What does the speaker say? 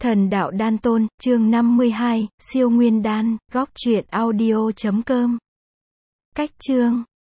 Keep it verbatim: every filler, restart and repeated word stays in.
Thần đạo đan tôn, chương năm mươi hai, siêu nguyên đan, góc truyện audio chấm com. Cách chương